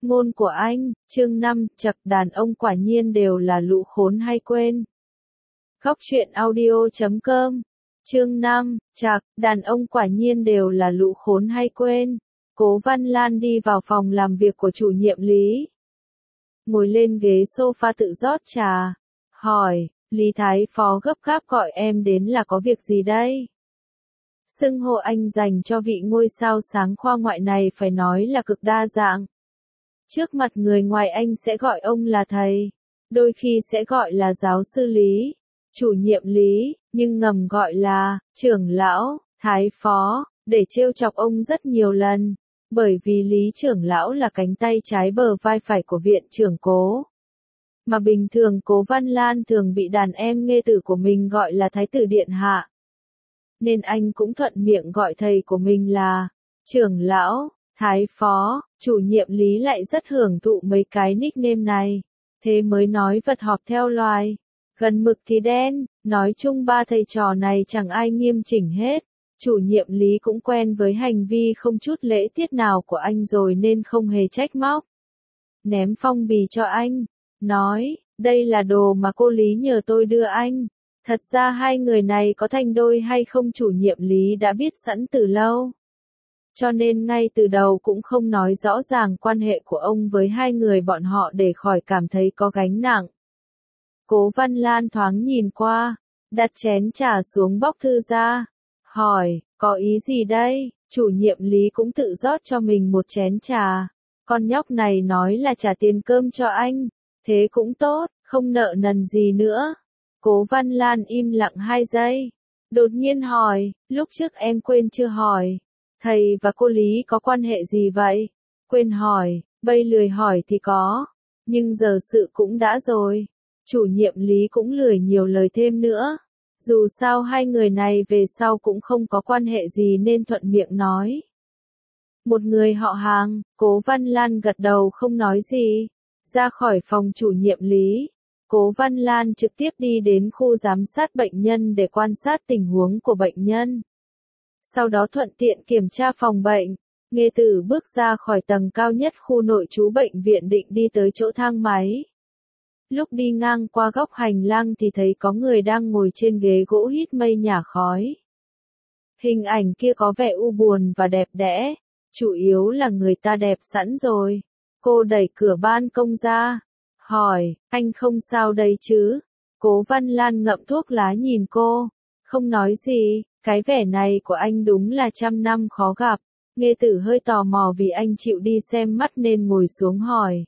Ngôn của anh, chương 5, chậc đàn ông quả nhiên đều là lũ khốn hay quên. Góc truyện audio.com, chương 5, chậc, đàn ông quả nhiên đều là lũ khốn hay quên. Cố Văn Lan đi vào phòng làm việc của chủ nhiệm Lý. Ngồi lên ghế sofa tự rót trà. Hỏi, Lý Thái Phó gấp gáp gọi em đến là có việc gì đây? Xưng hô anh dành cho vị ngôi sao sáng khoa ngoại này phải nói là cực đa dạng. Trước mặt người ngoài anh sẽ gọi ông là thầy, đôi khi sẽ gọi là giáo sư Lý, chủ nhiệm Lý, nhưng ngầm gọi là trưởng lão, Thái Phó, để trêu chọc ông rất nhiều lần, bởi vì Lý trưởng lão là cánh tay trái bờ vai phải của viện trưởng Cố. Mà bình thường Cố Văn Lan thường bị đàn em nghe tử của mình gọi là Thái tử điện hạ. Nên anh cũng thuận miệng gọi thầy của mình là trưởng lão, Thái Phó. Chủ nhiệm Lý lại rất hưởng thụ mấy cái nickname này, thế mới nói vật họp theo loài, gần mực thì đen, nói chung ba thầy trò này chẳng ai nghiêm chỉnh hết. Chủ nhiệm Lý cũng quen với hành vi không chút lễ tiết nào của anh rồi nên không hề trách móc. Ném phong bì cho anh, nói, đây là đồ mà cô Lý nhờ tôi đưa anh. Thật ra hai người này có thành đôi hay không chủ nhiệm Lý đã biết sẵn từ lâu. Cho nên ngay từ đầu cũng không nói rõ ràng quan hệ của ông với hai người bọn họ để khỏi cảm thấy có gánh nặng. Cố Văn Lan thoáng nhìn qua, đặt chén trà xuống bóc thư ra, hỏi, có ý gì đây? Chủ nhiệm Lý cũng tự rót cho mình một chén trà. Con nhóc này nói là trả tiền cơm cho anh, thế cũng tốt, không nợ nần gì nữa. Cố Văn Lan im lặng 2 giây, đột nhiên hỏi, lúc trước em quên chưa hỏi. Thầy và cô Lý có quan hệ gì vậy? Quên hỏi, bây lười hỏi thì có. Nhưng giờ sự cũng đã rồi. Chủ nhiệm Lý cũng lười nhiều lời thêm nữa. Dù sao hai người này về sau cũng không có quan hệ gì nên thuận miệng nói. Một người họ hàng, Cố Văn Lan gật đầu không nói gì. Ra khỏi phòng chủ nhiệm Lý. Cố Văn Lan trực tiếp đi đến khu giám sát bệnh nhân để quan sát tình huống của bệnh nhân. Sau đó thuận tiện kiểm tra phòng bệnh, Nghê Tử bước ra khỏi tầng cao nhất khu nội trú bệnh viện định đi tới chỗ thang máy. Lúc đi ngang qua góc hành lang thì thấy có người đang ngồi trên ghế gỗ hít mây nhả khói. Hình ảnh kia có vẻ u buồn và đẹp đẽ, chủ yếu là người ta đẹp sẵn rồi. Cô đẩy cửa ban công ra, hỏi, anh không sao đây chứ? Cố Văn Lan ngậm thuốc lá nhìn cô, không nói gì. Cái vẻ này của anh đúng là 100 năm khó gặp. Nghê Tử hơi tò mò vì anh chịu đi xem mắt nên ngồi xuống hỏi.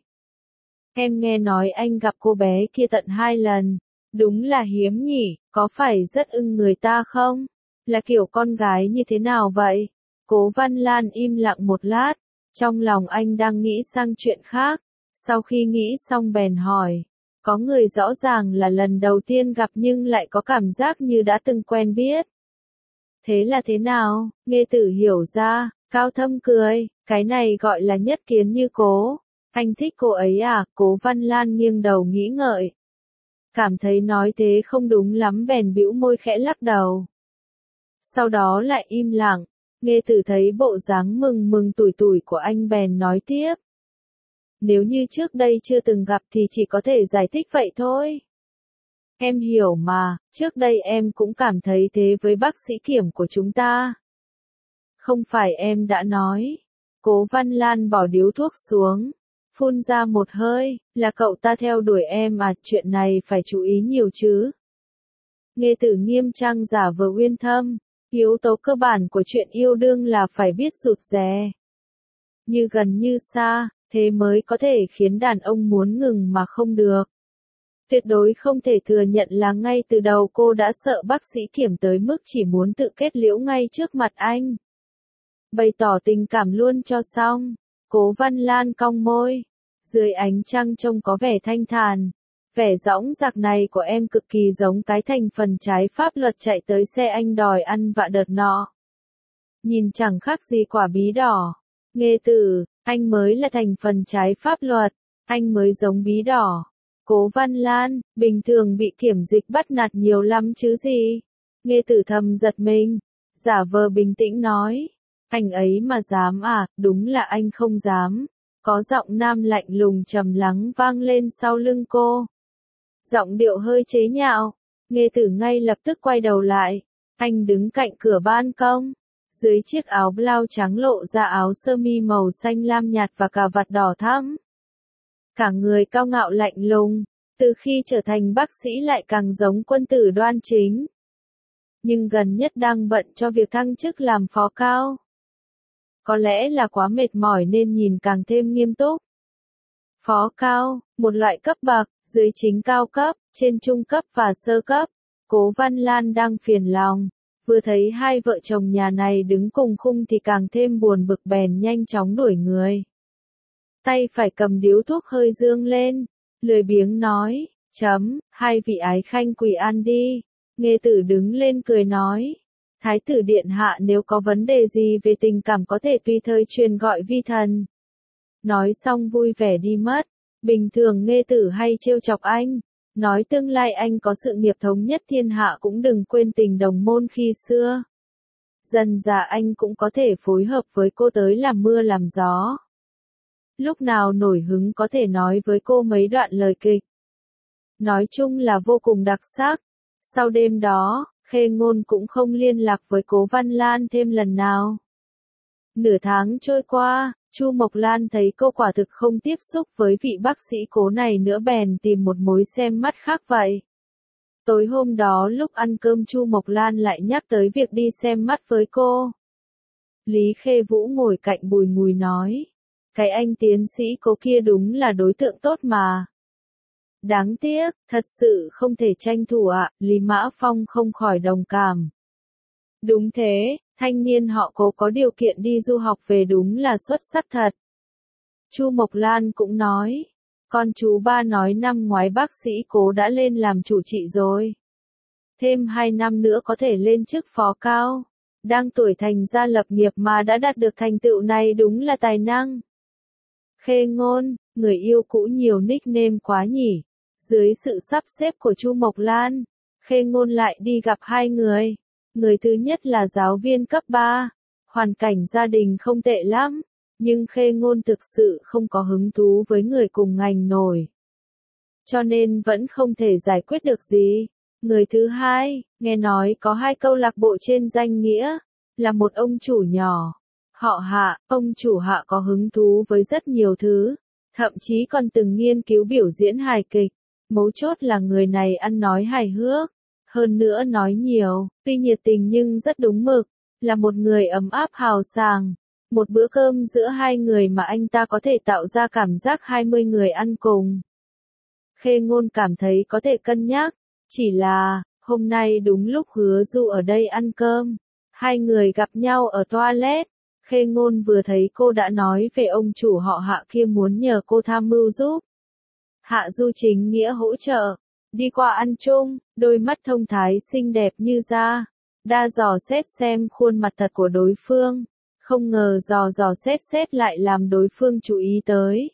Em nghe nói anh gặp cô bé kia tận 2 lần. Đúng là hiếm nhỉ, có phải rất ưng người ta không? Là kiểu con gái như thế nào vậy? Cố Văn Lan im lặng một lát. Trong lòng anh đang nghĩ sang chuyện khác. Sau khi nghĩ xong bèn hỏi. Có người rõ ràng là lần đầu tiên gặp nhưng lại có cảm giác như đã từng quen biết. Thế là thế nào? Nghê Tử hiểu ra, cao thâm cười, cái này gọi là nhất kiến như cố. Anh thích cô ấy à? Cố Văn Lan nghiêng đầu nghĩ ngợi. Cảm thấy nói thế không đúng lắm bèn bĩu môi khẽ lắc đầu. Sau đó lại im lặng, Nghê Tử thấy bộ dáng mừng mừng tủi tủi của anh bèn nói tiếp. Nếu như trước đây chưa từng gặp thì chỉ có thể giải thích vậy thôi. Em hiểu mà, trước đây em cũng cảm thấy thế với bác sĩ kiểm của chúng ta. Không phải em đã nói. Cố Văn Lan bỏ điếu thuốc xuống, phun ra một hơi, là cậu ta theo đuổi em à, chuyện này phải chú ý nhiều chứ. Nghê Tử nghiêm trang giả vờ uyên thâm, yếu tố cơ bản của chuyện yêu đương là phải biết rụt rè. Như gần như xa, thế mới có thể khiến đàn ông muốn ngừng mà không được. Tuyệt đối không thể thừa nhận là ngay từ đầu cô đã sợ bác sĩ kiểm tới mức chỉ muốn tự kết liễu ngay trước mặt anh. Bày tỏ tình cảm luôn cho xong. Cố Văn Lan cong môi. Dưới ánh trăng trông có vẻ thanh thản. Vẻ dõng dạc này của em cực kỳ giống cái thành phần trái pháp luật chạy tới xe anh đòi ăn vạ đợt nọ. Nhìn chẳng khác gì quả bí đỏ. Nghê Tử, anh mới là thành phần trái pháp luật. Anh mới giống bí đỏ. Cố Văn Lan, bình thường bị kiểm dịch bắt nạt nhiều lắm chứ gì. Nghê Tử thầm giật mình, giả vờ bình tĩnh nói. Anh ấy mà dám à, đúng là anh không dám. Có giọng nam lạnh lùng trầm lắng vang lên sau lưng cô. Giọng điệu hơi chế nhạo. Nghê Tử ngay lập tức quay đầu lại. Anh đứng cạnh cửa ban công. Dưới chiếc áo blau trắng lộ ra áo sơ mi màu xanh lam nhạt và cà vạt đỏ thẫm. Cả người cao ngạo lạnh lùng, từ khi trở thành bác sĩ lại càng giống quân tử đoan chính. Nhưng gần nhất đang bận cho việc thăng chức làm phó cao. Có lẽ là quá mệt mỏi nên nhìn càng thêm nghiêm túc. Phó cao, một loại cấp bậc, dưới chính cao cấp, trên trung cấp và sơ cấp. Cố Văn Lan đang phiền lòng. Vừa thấy hai vợ chồng nhà này đứng cùng khung thì càng thêm buồn bực bèn nhanh chóng đuổi người. Tay phải cầm điếu thuốc hơi dương lên, lười biếng nói, hai vị ái khanh quỳ ăn đi. Nghê Tử đứng lên cười nói, Thái tử điện hạ nếu có vấn đề gì về tình cảm có thể tùy thời truyền gọi vi thần. Nói xong vui vẻ đi mất, bình thường Nghê Tử hay trêu chọc anh. Nói tương lai anh có sự nghiệp thống nhất thiên hạ cũng đừng quên tình đồng môn khi xưa. Dần dà anh cũng có thể phối hợp với cô tới làm mưa làm gió. Lúc nào nổi hứng có thể nói với cô mấy đoạn lời kịch. Nói chung là vô cùng đặc sắc. Sau đêm đó, Khê Ngôn cũng không liên lạc với Cố Văn Lan thêm lần nào. Nửa tháng trôi qua, Chu Mộc Lan thấy cô quả thực không tiếp xúc với vị bác sĩ Cố này nữa bèn tìm một mối xem mắt khác vậy. Tối hôm đó lúc ăn cơm Chu Mộc Lan lại nhắc tới việc đi xem mắt với cô. Lý Khê Vũ ngồi cạnh bùi ngùi nói, cái anh tiến sĩ Cố kia đúng là đối tượng tốt mà. Đáng tiếc, thật sự không thể tranh thủ ạ, Lý Mã Phong không khỏi đồng cảm. Đúng thế, thanh niên họ Cố có điều kiện đi du học về đúng là xuất sắc thật. Chu Mộc Lan cũng nói, con chú ba nói năm ngoái bác sĩ Cố đã lên làm chủ trị rồi. Thêm 2 năm nữa có thể lên chức phó cao. Đang tuổi thành gia lập nghiệp mà đã đạt được thành tựu này đúng là tài năng. Khê Ngôn, người yêu cũ nhiều nickname quá nhỉ. Dưới sự sắp xếp của Chu Mộc Lan, Khê Ngôn lại đi gặp hai người. Người thứ nhất là giáo viên cấp 3. Hoàn cảnh gia đình không tệ lắm, nhưng Khê Ngôn thực sự không có hứng thú với người cùng ngành nổi. Cho nên vẫn không thể giải quyết được gì. Người thứ hai, nghe nói có 2 câu lạc bộ trên danh nghĩa, là một ông chủ nhỏ. Họ Hạ, ông chủ Hạ có hứng thú với rất nhiều thứ, thậm chí còn từng nghiên cứu biểu diễn hài kịch. Mấu chốt là người này ăn nói hài hước, hơn nữa nói nhiều, tuy nhiệt tình nhưng rất đúng mực, là một người ấm áp hào sảng. Một bữa cơm giữa hai người mà anh ta có thể tạo ra cảm giác 20 người ăn cùng. Khê Ngôn cảm thấy có thể cân nhắc, chỉ là, hôm nay đúng lúc Hứa Du ở đây ăn cơm. Hai người gặp nhau ở toilet. Khê Ngôn vừa thấy cô đã nói về ông chủ họ Hạ kia muốn nhờ cô tham mưu giúp. Hạ Du chính nghĩa hỗ trợ. Đi qua ăn chung, đôi mắt thông thái xinh đẹp như da. Đa dò xét xem khuôn mặt thật của đối phương. Không ngờ dò xét lại làm đối phương chú ý tới.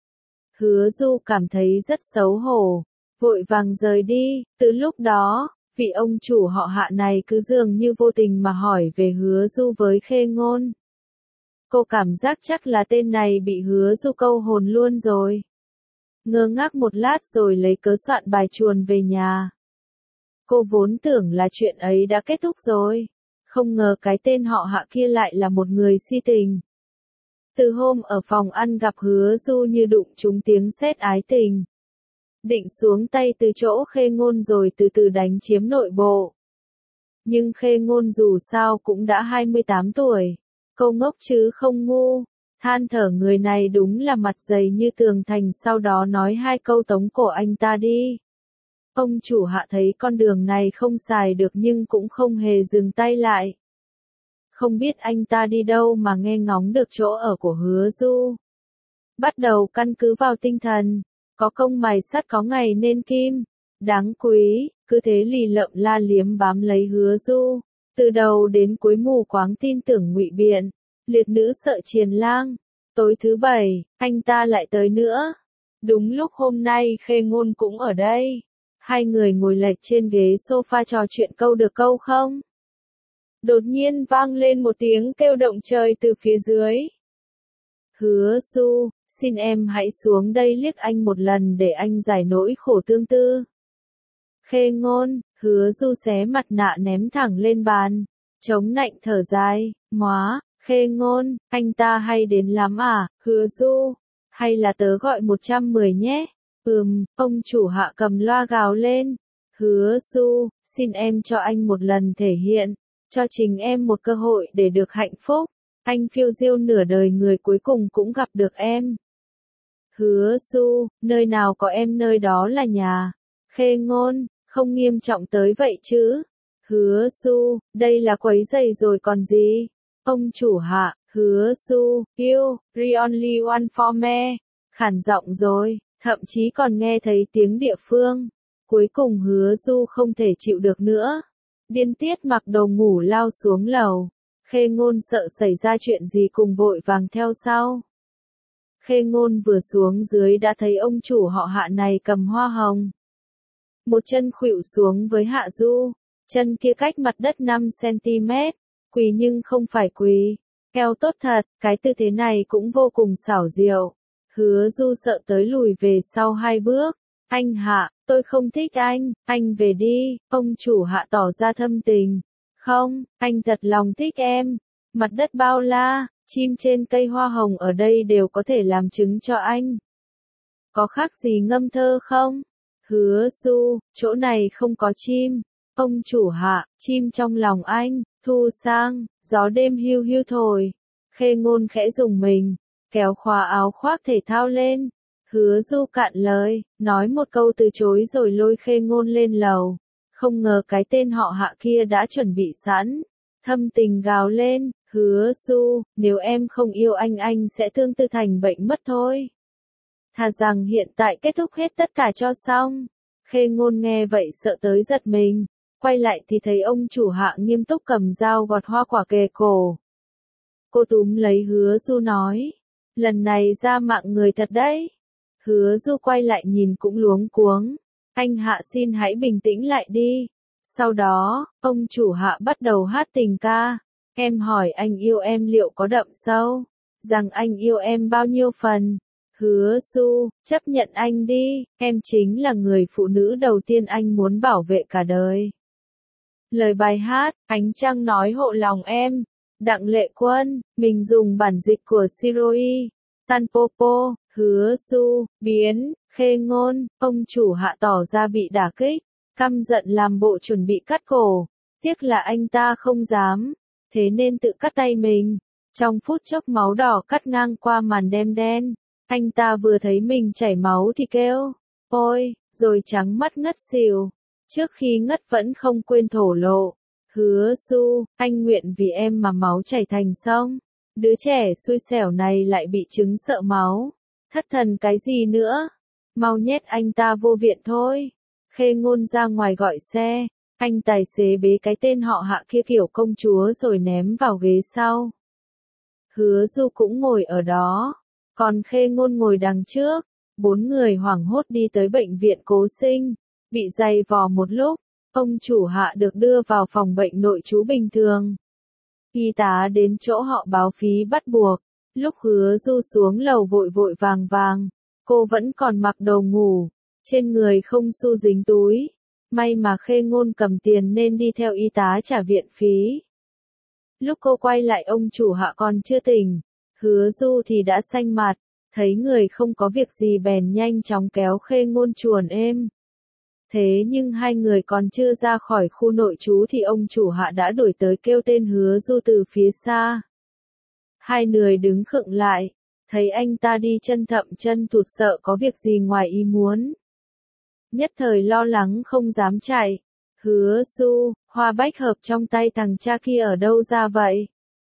Hứa Du cảm thấy rất xấu hổ, vội vàng rời đi. Từ lúc đó, vị ông chủ họ Hạ này cứ dường như vô tình mà hỏi về Hứa Du với Khê Ngôn. Cô cảm giác chắc là tên này bị Hứa Du câu hồn luôn rồi. Ngơ ngác một lát rồi lấy cớ soạn bài chuồn về nhà. Cô vốn tưởng là chuyện ấy đã kết thúc rồi. Không ngờ cái tên họ Hạ kia lại là một người si tình. Từ hôm ở phòng ăn gặp Hứa Du như đụng trúng tiếng sét ái tình. Định xuống tay từ chỗ Khê Ngôn rồi từ từ đánh chiếm nội bộ. Nhưng Khê Ngôn dù sao cũng đã 28 tuổi. Câu ngốc chứ không ngu. Than thở người này đúng là mặt dày như tường thành, sau đó nói 2 câu tống cổ anh ta đi. Ông chủ Hạ thấy con đường này không xài được nhưng cũng không hề dừng tay lại. Không biết anh ta đi đâu mà nghe ngóng được chỗ ở của Hứa Du. Bắt đầu căn cứ vào tinh thần, có công mài sắt có ngày nên kim. Đáng quý, cứ thế lì lợm la liếm bám lấy Hứa Du. Từ đầu đến cuối mù quáng tin tưởng ngụy biện. Liệt nữ sợ triền lang. Tối thứ 7, anh ta lại tới nữa. Đúng lúc hôm nay Khê Ngôn cũng ở đây. Hai người ngồi lệch trên ghế sofa trò chuyện câu được câu không. Đột nhiên vang lên một tiếng kêu động trời từ phía dưới. Hứa Du, xin em hãy xuống đây liếc anh một lần để anh giải nỗi khổ tương tư. Khê Ngôn, Hứa Du xé mặt nạ ném thẳng lên bàn, chống nạnh thở dài, móa, Khê Ngôn, anh ta hay đến lắm à, Hứa Du, hay là tớ gọi 110 nhé. Ông chủ Hạ cầm loa gào lên. Hứa Du, xin em cho anh một lần thể hiện, cho chính em một cơ hội để được hạnh phúc. Anh phiêu diêu nửa đời người cuối cùng cũng gặp được em. Hứa Du, nơi nào có em nơi đó là nhà. Khê Ngôn, không nghiêm trọng tới vậy chứ. Hứa Du, đây là quấy rầy rồi còn gì. Ông chủ Hạ, Hứa Du, yêu, only one for me. Khản giọng rồi, thậm chí còn nghe thấy tiếng địa phương. Cuối cùng Hứa Du không thể chịu được nữa. Điên tiết mặc đồ ngủ lao xuống lầu. Khê Ngôn sợ xảy ra chuyện gì cùng vội vàng theo sau. Khê Ngôn vừa xuống dưới đã thấy ông chủ họ Hạ này cầm hoa hồng. Một chân khuỵu xuống với Hạ Du, chân kia cách mặt đất 5 cm, quỳ nhưng không phải quỳ, eo tốt thật, cái tư thế này cũng vô cùng xảo diệu. Hứa Du sợ tới lùi về sau 2 bước. Anh Hạ, tôi không thích anh về đi, ông chủ Hạ tỏ ra thâm tình. Không, anh thật lòng thích em. Mặt đất bao la, chim trên cây hoa hồng ở đây đều có thể làm chứng cho anh. Có khác gì ngâm thơ không? Hứa Du, chỗ này không có chim. Ông chủ Hạ, chim trong lòng anh, thu sang, gió đêm hiu hiu thổi. Khê Ngôn khẽ rùng mình, kéo khóa áo khoác thể thao lên. Hứa Du cạn lời, nói một câu từ chối rồi lôi Khê Ngôn lên lầu. Không ngờ cái tên họ Hạ kia đã chuẩn bị sẵn. Thâm tình gào lên, Hứa Du, nếu em không yêu anh sẽ thương tư thành bệnh mất thôi. Thà rằng hiện tại kết thúc hết tất cả cho xong. Khê Ngôn nghe vậy sợ tới giật mình. Quay lại thì thấy ông chủ Hạ nghiêm túc cầm dao gọt hoa quả kề cổ. Cô túm lấy Hứa Du nói, lần này ra mạng người thật đấy. Hứa Du quay lại nhìn cũng luống cuống. Anh Hạ xin hãy bình tĩnh lại đi. Sau đó, ông chủ Hạ bắt đầu hát tình ca. Em hỏi anh yêu em liệu có đậm sâu? Rằng anh yêu em bao nhiêu phần? Hứa Du, chấp nhận anh đi, em chính là người phụ nữ đầu tiên anh muốn bảo vệ cả đời. Lời bài hát, ánh trăng nói hộ lòng em. Đặng Lệ Quân, mình dùng bản dịch của Siroi. Tanpopo, Hứa Du, biến, Khê Ngôn, ông chủ Hạ tỏ ra bị đả kích, căm giận làm bộ chuẩn bị cắt cổ. Tiếc là anh ta không dám, thế nên tự cắt tay mình. Trong phút chốc máu đỏ cắt ngang qua màn đêm đen, anh ta vừa thấy mình chảy máu thì kêu, ôi, rồi trắng mắt ngất xỉu. Trước khi ngất vẫn không quên thổ lộ, Hứa Du, anh nguyện vì em mà máu chảy thành sông. Đứa trẻ xui xẻo này lại bị chứng sợ máu. Thất thần cái gì nữa? Mau nhét anh ta vô viện thôi. Khê Ngôn ra ngoài gọi xe. Anh tài xế bế cái tên họ Hạ kia kiểu công chúa rồi ném vào ghế sau. Hứa Du cũng ngồi ở đó. Còn Khê Ngôn ngồi đằng trước. 4 người hoảng hốt đi tới bệnh viện Cố Sinh. Bị giày vò một lúc, ông chủ Hạ được đưa vào phòng bệnh nội trú bình thường. Y tá đến chỗ họ báo phí bắt buộc. Lúc Hứa Du xuống lầu vội vội vàng, cô vẫn còn mặc đồ ngủ, trên người không xu dính túi. May mà Khê Ngôn cầm tiền nên đi theo y tá trả viện phí. Lúc cô quay lại ông chủ Hạ còn chưa tỉnh, Hứa Du thì đã xanh mặt, thấy người không có việc gì bèn nhanh chóng kéo Khê Ngôn chuồn êm. Thế nhưng 2 người còn chưa ra khỏi khu nội trú thì ông chủ Hạ đã đuổi tới kêu tên Hứa Du từ phía xa. 2 người đứng khựng lại, thấy anh ta đi chân thậm chân thụt sợ có việc gì ngoài ý muốn. Nhất thời lo lắng không dám chạy. Hứa Du, hoa bách hợp trong tay thằng cha kia ở đâu ra vậy?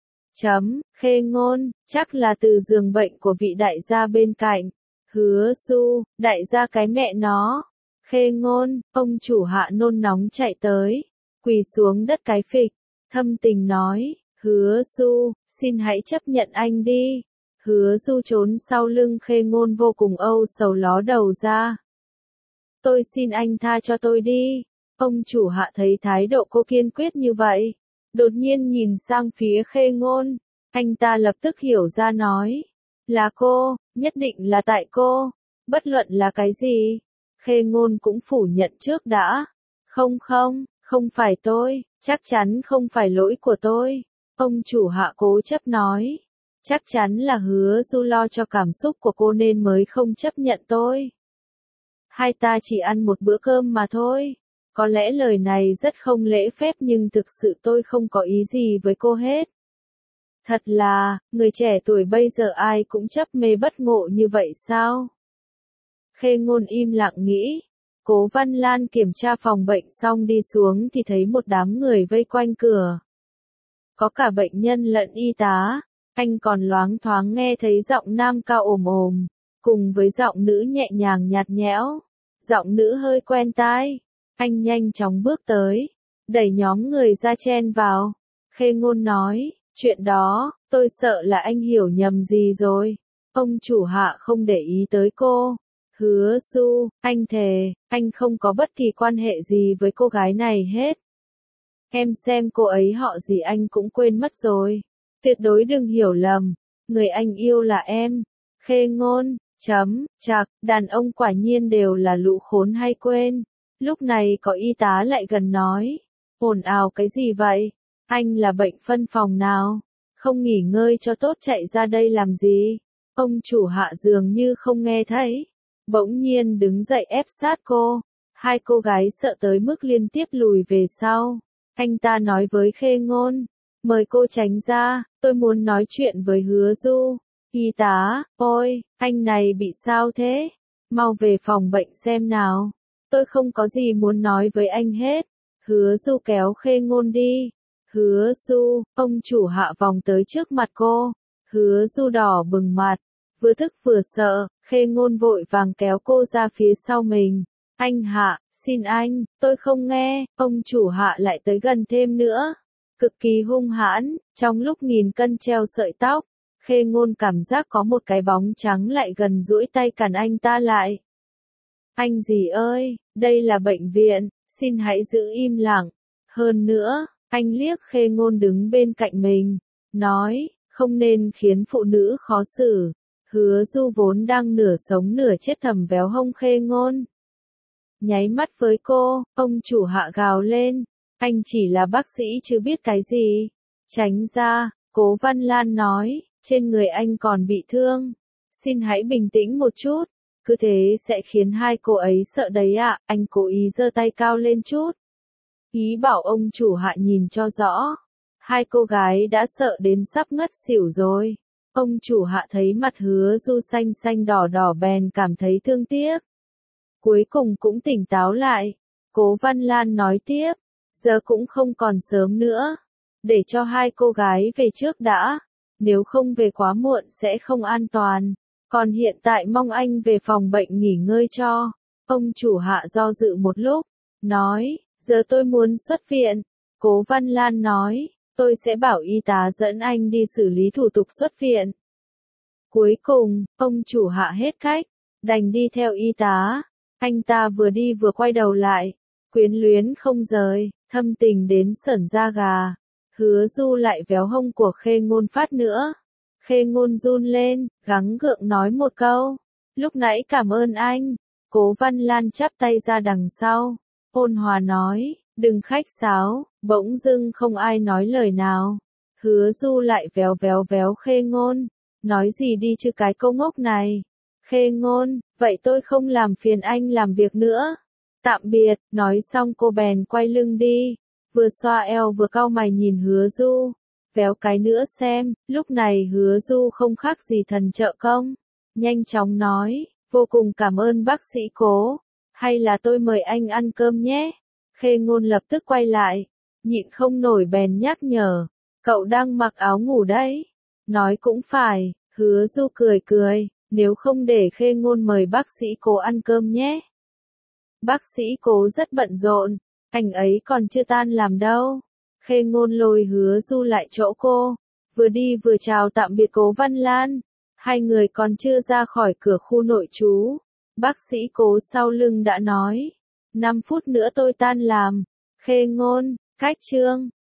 Khê Ngôn, chắc là từ giường bệnh của vị đại gia bên cạnh. Hứa Du, đại gia cái mẹ nó. Khê Ngôn, ông chủ Hạ nôn nóng chạy tới, quỳ xuống đất cái phịch, thâm tình nói, Hứa Du, xin hãy chấp nhận anh đi. Hứa Du trốn sau lưng Khê Ngôn vô cùng âu sầu ló đầu ra. Tôi xin anh tha cho tôi đi. Ông chủ Hạ thấy thái độ cô kiên quyết như vậy, đột nhiên nhìn sang phía Khê Ngôn, anh ta lập tức hiểu ra nói, Là cô, nhất định là tại cô. Bất luận là cái gì. Khê Ngôn cũng phủ nhận trước đã. Không, không phải tôi, chắc chắn không phải lỗi của tôi. Ông chủ hạ cố chấp nói. Chắc chắn là Hứa Du lo cho cảm xúc của cô nên mới không chấp nhận tôi. Hai ta chỉ ăn một bữa cơm mà thôi. Có lẽ lời này rất không lễ phép nhưng thực sự tôi không có ý gì với cô hết. Thật là, người trẻ tuổi bây giờ ai cũng chấp mê bất ngộ như vậy sao? Khê Ngôn im lặng nghĩ. Cố Văn Lan kiểm tra phòng bệnh xong đi xuống thì thấy một đám người vây quanh cửa. Có cả bệnh nhân lẫn y tá, anh còn loáng thoáng nghe thấy giọng nam cao ồm ồm, cùng với giọng nữ nhẹ nhàng nhạt nhẽo. Giọng nữ hơi quen tai. Anh nhanh chóng bước tới, đẩy nhóm người ra chen vào. Khê Ngôn nói, chuyện đó, tôi sợ là anh hiểu nhầm gì rồi. Ông chủ hạ không để ý tới cô. Hứa Du, anh thề, anh không có bất kỳ quan hệ gì với cô gái này hết. Em xem cô ấy họ gì anh cũng quên mất rồi. Tuyệt đối đừng hiểu lầm, người anh yêu là em. Khê Ngôn, chạc, đàn ông quả nhiên đều là lũ khốn hay quên. Lúc này có y tá lại gần nói. Ồn ào cái gì vậy? Anh là bệnh phân phòng nào? Không nghỉ ngơi cho tốt chạy ra đây làm gì? Ông chủ hạ dường như không nghe thấy. Bỗng nhiên đứng dậy ép sát cô. Hai cô gái sợ tới mức liên tiếp lùi về sau. Anh ta nói với Khê Ngôn. Mời cô tránh ra, tôi muốn nói chuyện với Hứa Du. Y tá, ôi, anh này bị sao thế? Mau về phòng bệnh xem nào. Tôi không có gì muốn nói với anh hết. Hứa Du kéo Khê Ngôn đi. Hứa Du, ông chủ hạ vòng tới trước mặt cô. Hứa Du đỏ bừng mặt, vừa tức vừa sợ. Khê Ngôn vội vàng kéo cô ra phía sau mình. Anh Hạ, xin anh, tôi không nghe. Ông chủ hạ lại tới gần thêm nữa. Cực kỳ hung hãn, trong lúc nghìn cân treo sợi tóc. Khê Ngôn cảm giác có một cái bóng trắng lại gần duỗi tay cản anh ta lại. Anh gì ơi, đây là bệnh viện, xin hãy giữ im lặng. Hơn nữa, anh liếc Khê Ngôn đứng bên cạnh mình, nói, không nên khiến phụ nữ khó xử. Hứa Du vốn đang nửa sống nửa chết thầm véo hông Khê Ngôn. Nháy mắt với cô, ông chủ hạ gào lên, anh chỉ là bác sĩ chứ biết cái gì. Tránh ra, Cố Văn Lan nói, trên người anh còn bị thương. Xin hãy bình tĩnh một chút, cứ thế sẽ khiến hai cô ấy sợ đấy ạ. Anh cố ý giơ tay cao lên chút. Ý bảo ông chủ hạ nhìn cho rõ. Hai cô gái đã sợ đến sắp ngất xỉu rồi. Ông chủ hạ thấy mặt Hứa Du xanh xanh đỏ đỏ bèn cảm thấy thương tiếc. Cuối cùng cũng tỉnh táo lại. Cố Văn Lan nói tiếp, giờ cũng không còn sớm nữa. Để cho hai cô gái về trước đã. Nếu không về quá muộn sẽ không an toàn. Còn hiện tại mong anh về phòng bệnh nghỉ ngơi cho. Ông chủ hạ do dự một lúc. Nói, giờ tôi muốn xuất viện. Cố Văn Lan nói, tôi sẽ bảo y tá dẫn anh đi xử lý thủ tục xuất viện. Cuối cùng, ông chủ hạ hết cách. Đành đi theo y tá. Anh ta vừa đi vừa quay đầu lại. Quyến luyến không rời, thâm tình đến sởn da gà. Hứa Du lại véo hông của Khê Ngôn phát nữa. Khê Ngôn run lên, gắng gượng nói một câu. Lúc nãy cảm ơn anh. Cố Văn Lan chắp tay ra đằng sau. Ôn hòa nói, đừng khách sáo. Bỗng dưng không ai nói lời nào. Hứa Du lại véo Khê Ngôn. Nói gì đi chứ cái cô ngốc này. Khê Ngôn, vậy tôi không làm phiền anh làm việc nữa. Tạm biệt, nói xong cô bèn quay lưng đi. Vừa xoa eo vừa cau mày nhìn Hứa Du. Véo cái nữa xem. Lúc này Hứa Du không khác gì thần trợ công. Nhanh chóng nói, vô cùng cảm ơn bác sĩ Cố. Hay là tôi mời anh ăn cơm nhé. Khê Ngôn lập tức quay lại. Nhịn không nổi bèn nhắc nhở. Cậu đang mặc áo ngủ đấy. Nói cũng phải. Hứa Du cười. Nếu không để Khê Ngôn mời bác sĩ Cố ăn cơm nhé. Bác sĩ Cố rất bận rộn. Anh ấy còn chưa tan làm đâu. Khê Ngôn lôi Hứa Du lại chỗ cô. Vừa đi vừa chào tạm biệt Cố Văn Lan. Hai người còn chưa ra khỏi cửa khu nội trú. Bác sĩ Cố sau lưng đã nói. 5 phút nữa tôi tan làm. Khê Ngôn, cách chương.